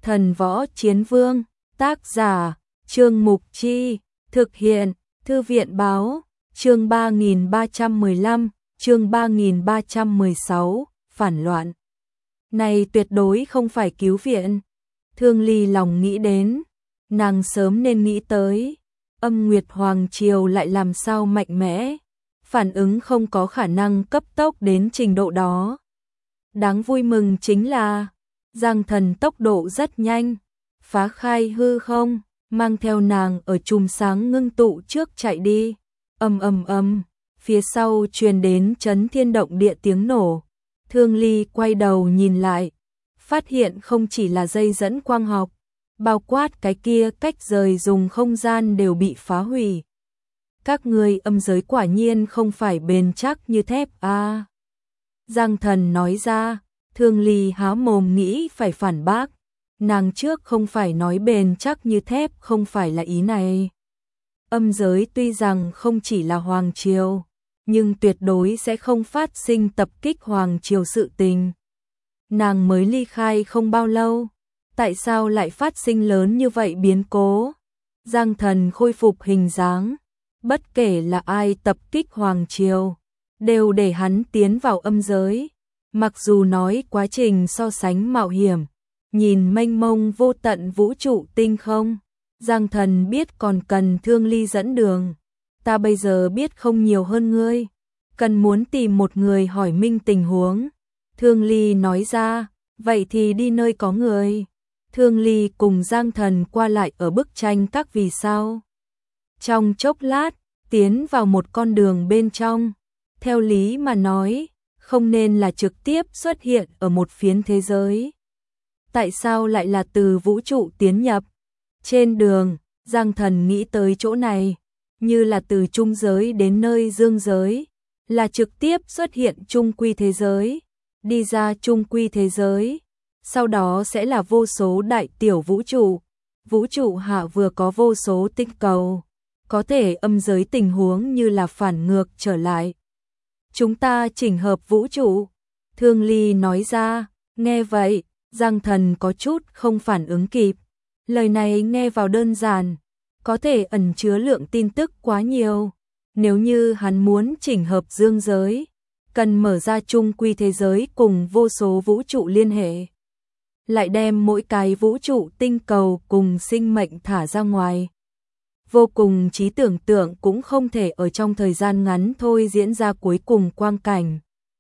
Thần Võ Chiến Vương, tác giả, Trương Mục Chi, thực hiện, Thư viện Báo, chương 3315, chương 3316, phản loạn. Này tuyệt đối không phải cứu viện. Thương Ly lòng nghĩ đến, nàng sớm nên nghĩ tới, Âm Nguyệt Hoàng Triều lại làm sao mạnh mẽ, phản ứng không có khả năng cấp tốc đến trình độ đó. Đáng vui mừng chính là, Giang Thần tốc độ rất nhanh, phá khai hư không, mang theo nàng ở chùm sáng ngưng tụ trước chạy đi. Phía sau truyền đến chấn thiên động địa tiếng nổ. Thương Ly quay đầu nhìn lại, phát hiện không chỉ là dây dẫn quang học, bao quát cái kia cách rời dùng không gian đều bị phá hủy. Các ngươi âm giới quả nhiên không phải bền chắc như thép a. Giang Thần nói ra. Thương Ly há mồm nghĩ phải phản bác, nàng trước không phải nói bền chắc như thép, không phải là ý này. Âm giới tuy rằng không chỉ là Hoàng Triều, nhưng tuyệt đối sẽ không phát sinh tập kích Hoàng Triều sự tình. Nàng mới ly khai không bao lâu, tại sao lại phát sinh lớn như vậy biến cố? Giang Thần khôi phục hình dáng, bất kể là ai tập kích Hoàng Triều, đều để hắn tiến vào âm giới. Mặc dù nói quá trình so sánh mạo hiểm, nhìn mênh mông vô tận vũ trụ tinh không, Giang Thần biết còn cần Thương Ly dẫn đường. Ta bây giờ biết không nhiều hơn ngươi, cần muốn tìm một người hỏi minh tình huống. Thương Ly nói ra, vậy thì đi nơi có người. Thương Ly cùng Giang Thần qua lại ở bức tranh các vì sao. Trong chốc lát, tiến vào một con đường bên trong. Theo lý mà nói, không nên là trực tiếp xuất hiện ở một phiến thế giới. Tại sao lại là từ vũ trụ tiến nhập? Trên đường, Giang Thần nghĩ tới chỗ này, như là từ trung giới đến nơi dương giới, là trực tiếp xuất hiện trung quy thế giới, đi ra trung quy thế giới, sau đó sẽ là vô số đại tiểu vũ trụ hạ vừa có vô số tinh cầu, có thể âm giới tình huống như là phản ngược trở lại. Chúng ta chỉnh hợp vũ trụ, Thương Ly nói ra. Nghe vậy, Giang Thần có chút không phản ứng kịp. Lời này nghe vào đơn giản, có thể ẩn chứa lượng tin tức quá nhiều. Nếu như hắn muốn chỉnh hợp dương giới, cần mở ra chung quy thế giới cùng vô số vũ trụ liên hệ. Lại đem mỗi cái vũ trụ tinh cầu cùng sinh mệnh thả ra ngoài. Vô cùng trí tưởng tượng cũng không thể ở trong thời gian ngắn thôi diễn ra cuối cùng quang cảnh.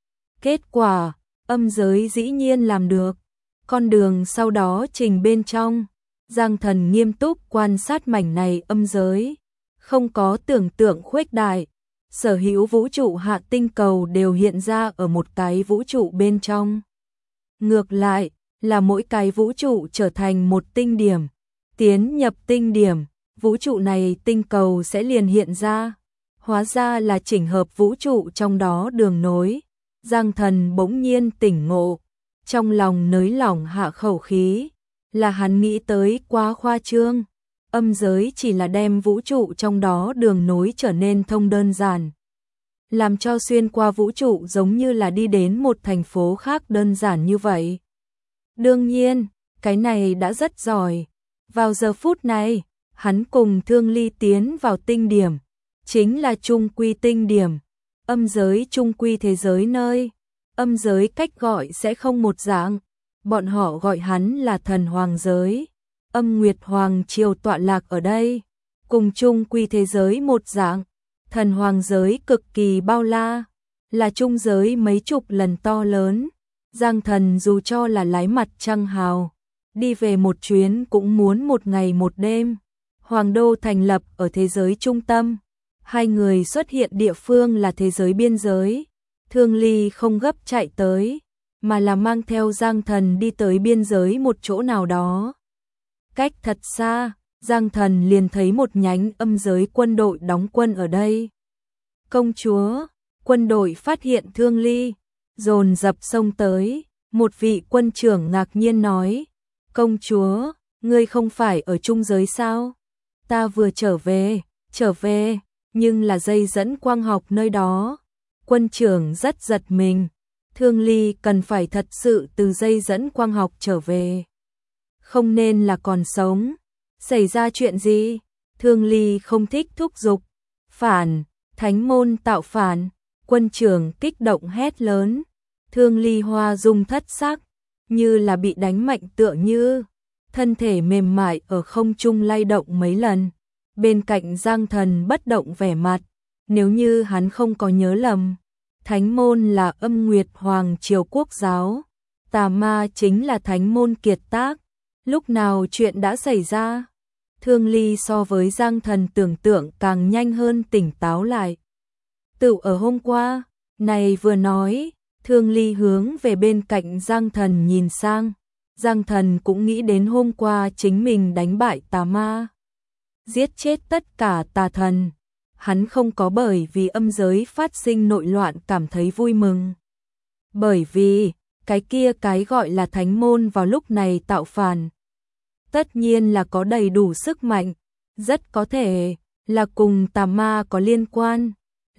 Kết quả, âm giới dĩ nhiên làm được. Con đường sau đó trình bên trong, Giang Thần nghiêm túc quan sát mảnh này âm giới, không có tưởng tượng khuếch đại, sở hữu vũ trụ hạ tinh cầu đều hiện ra ở một cái vũ trụ bên trong. Ngược lại, là mỗi cái vũ trụ trở thành một tinh điểm, tiến nhập tinh điểm, vũ trụ này tinh cầu sẽ liền hiện ra, hóa ra là chỉnh hợp vũ trụ trong đó đường nối. Giang Thần bỗng nhiên tỉnh ngộ, trong lòng nới lỏng hạ khẩu khí, là hắn nghĩ tới quá khoa trương, âm giới chỉ là đem vũ trụ trong đó đường nối trở nên thông đơn giản, làm cho xuyên qua vũ trụ giống như là đi đến một thành phố khác đơn giản như vậy. Đương nhiên, cái này đã rất giỏi. Vào giờ phút này, hắn cùng Thương Ly tiến vào tinh điểm, chính là trung quy tinh điểm, âm giới trung quy thế giới nơi. Âm giới cách gọi sẽ không một dạng, bọn họ gọi hắn là thần hoàng giới. Âm Nguyệt Hoàng Triều tọa lạc ở đây, cùng trung quy thế giới một dạng. Thần hoàng giới cực kỳ bao la, là trung giới mấy chục lần to lớn. Giang Thần dù cho là lái mặt trăng hào, đi về một chuyến cũng muốn một ngày một đêm. Hoàng đô thành lập ở thế giới trung tâm, hai người xuất hiện địa phương là thế giới biên giới. Thương Ly không gấp chạy tới, mà là mang theo Giang Thần đi tới biên giới một chỗ nào đó. Cách thật xa, Giang Thần liền thấy một nhánh âm giới quân đội đóng quân ở đây. Công chúa, quân đội phát hiện Thương Ly, dồn dập xông tới. Một vị quân trưởng ngạc nhiên nói, công chúa, ngươi không phải ở trung giới sao? Ta vừa trở về, nhưng là dây dẫn quang học nơi đó. Quân trưởng rất giật mình, Thương Ly cần phải thật sự từ dây dẫn quang học trở về. không nên là còn sống. Xảy ra chuyện gì? Thương Ly không thích thúc giục. Phản, thánh môn tạo phản. Quân trưởng kích động hét lớn. Thương Ly hoa dung thất sắc, như là bị đánh mạnh tựa như. Thân thể mềm mại ở không trung lay động mấy lần. Bên cạnh Giang Thần bất động vẻ mặt. Nếu như hắn không có nhớ lầm, thánh môn là Âm Nguyệt Hoàng Triều Quốc giáo. Tà ma chính là thánh môn kiệt tác. Lúc nào chuyện đã xảy ra? Thương Ly so với Giang Thần tưởng tượng càng nhanh hơn tỉnh táo lại. Tự ở hôm qua, này vừa nói, Thương Ly hướng về bên cạnh Giang Thần nhìn sang. Giang Thần cũng nghĩ đến hôm qua chính mình đánh bại tà ma, giết chết tất cả tà thần. Hắn không có bởi vì âm giới phát sinh nội loạn cảm thấy vui mừng. Bởi vì, cái gọi là thánh môn vào lúc này tạo phản. Tất nhiên là có đầy đủ sức mạnh, rất có thể là cùng tà ma có liên quan.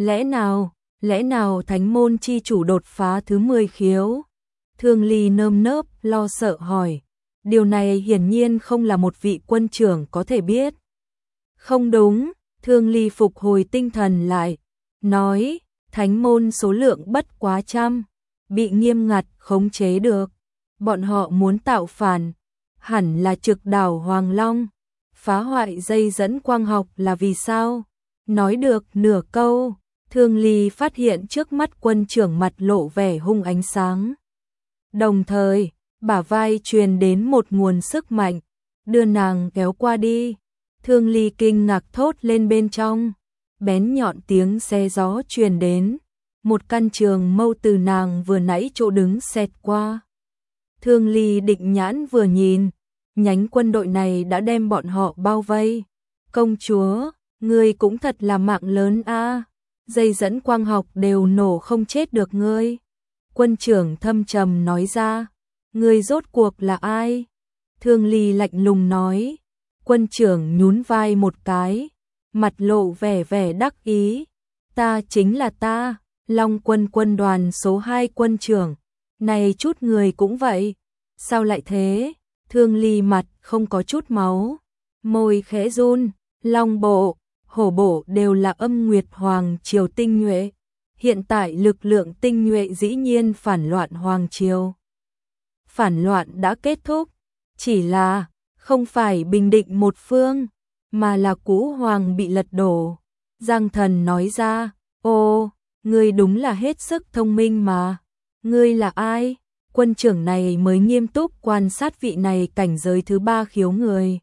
Lẽ nào thánh môn chi chủ đột phá thứ 10 khiếu? Thương Ly nơm nớp lo sợ hỏi. Điều này hiển nhiên không là một vị quân trưởng có thể biết. Không đúng, Thương Ly phục hồi tinh thần lại, nói, thánh môn số lượng bất quá trăm, bị nghiêm ngặt khống chế được. Bọn họ muốn tạo phản, hẳn là trực đảo Hoàng Long, phá hoại dây dẫn quang học là vì sao? Nói được nửa câu, Thương Ly phát hiện trước mắt quân trưởng mặt lộ vẻ hung ánh sáng. Đồng thời, bả vai truyền đến một nguồn sức mạnh, đưa nàng kéo qua đi. Thương Ly kinh ngạc thốt lên bên trong, bén nhọn tiếng xe gió truyền đến, một căn trường mâu từ nàng vừa nãy chỗ đứng xẹt qua. Thương Ly định nhãn vừa nhìn, nhánh quân đội này đã đem bọn họ bao vây. Công chúa, ngươi cũng thật là mạng lớn a, dây dẫn quang học đều nổ không chết được ngươi. Quân trưởng thâm trầm nói ra, ngươi rốt cuộc là ai? Thương Ly lạnh lùng nói. Quân trưởng nhún vai một cái, mặt lộ vẻ đắc ý. Ta chính là ta, Long quân quân đoàn số 2 quân trưởng. Này chút người cũng vậy. Sao lại thế? Thương Ly mặt không có chút máu, môi khẽ run. Long bộ, hổ bộ đều là Âm Nguyệt Hoàng Triều tinh nhuệ. Hiện tại lực lượng tinh nhuệ dĩ nhiên phản loạn Hoàng Triều. Phản loạn đã kết thúc, chỉ là không phải bình định một phương, mà là Cũ Hoàng bị lật đổ. Giang Thần nói ra, ô, ngươi đúng là hết sức thông minh mà. Ngươi là ai? Quân trưởng này mới nghiêm túc quan sát vị này cảnh giới thứ 3 khiếu người.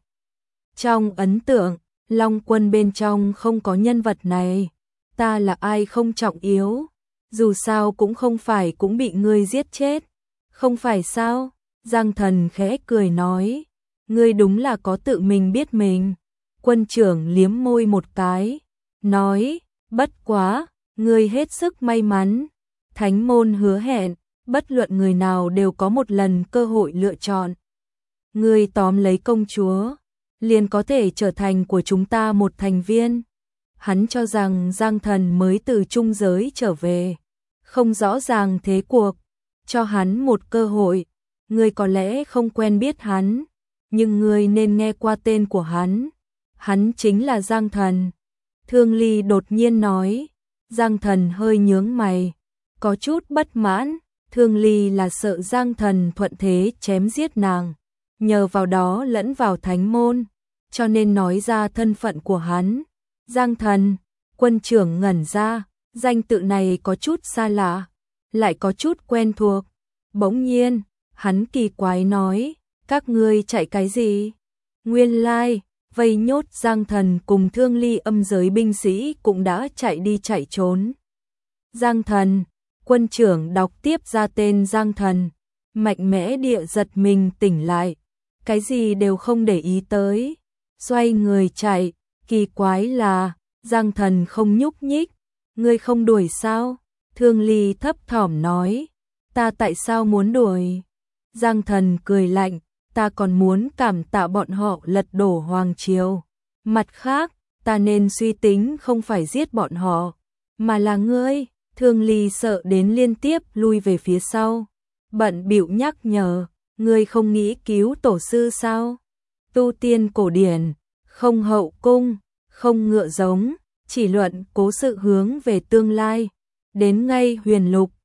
Trong ấn tượng, Long quân bên trong không có nhân vật này. Ta là ai không trọng yếu, dù sao cũng không phải cũng bị ngươi giết chết. Không phải sao? Giang Thần khẽ cười nói, ngươi đúng là có tự mình biết mình. Quân trưởng liếm môi một cái, nói, bất quá, ngươi hết sức may mắn. Thánh môn hứa hẹn, bất luận người nào đều có một lần cơ hội lựa chọn. Ngươi tóm lấy công chúa, liền có thể trở thành của chúng ta một thành viên. Hắn cho rằng Giang Thần mới từ trung giới trở về, không rõ ràng thế cuộc, cho hắn một cơ hội. Ngươi có lẽ không quen biết hắn, nhưng ngươi nên nghe qua tên của hắn. Hắn chính là Giang Thần. Thương Ly đột nhiên nói. Giang Thần hơi nhướng mày, có chút bất mãn. Thương Ly là sợ Giang Thần thuận thế chém giết nàng, nhờ vào đó lẫn vào thánh môn, cho nên nói ra thân phận của hắn. Giang Thần, quân trưởng ngẩn ra, danh tự này có chút xa lạ, lại có chút quen thuộc. Bỗng nhiên, hắn kỳ quái nói, các ngươi chạy cái gì? Nguyên lai, vây nhốt Giang Thần cùng Thương Ly âm giới binh sĩ cũng đã chạy đi chạy trốn. Giang Thần, quân trưởng đọc tiếp ra tên Giang Thần, mạnh mẽ địa giật mình tỉnh lại, cái gì đều không để ý tới, xoay người chạy. Kỳ quái là, Giang Thần không nhúc nhích. Ngươi không đuổi sao? Thương Ly thấp thỏm nói, ta tại sao muốn đuổi? Giang Thần cười lạnh, ta còn muốn cảm tạ bọn họ lật đổ Hoàng Triều. Mặt khác, ta nên suy tính không phải giết bọn họ, mà là ngươi. Thương Ly sợ đến liên tiếp lui về phía sau, bận bịu nhắc nhở, Ngươi không nghĩ cứu tổ sư sao? Tu tiên cổ điển, không hậu cung, không ngựa giống, chỉ luận cố sự hướng về tương lai. Đến ngay huyền lục,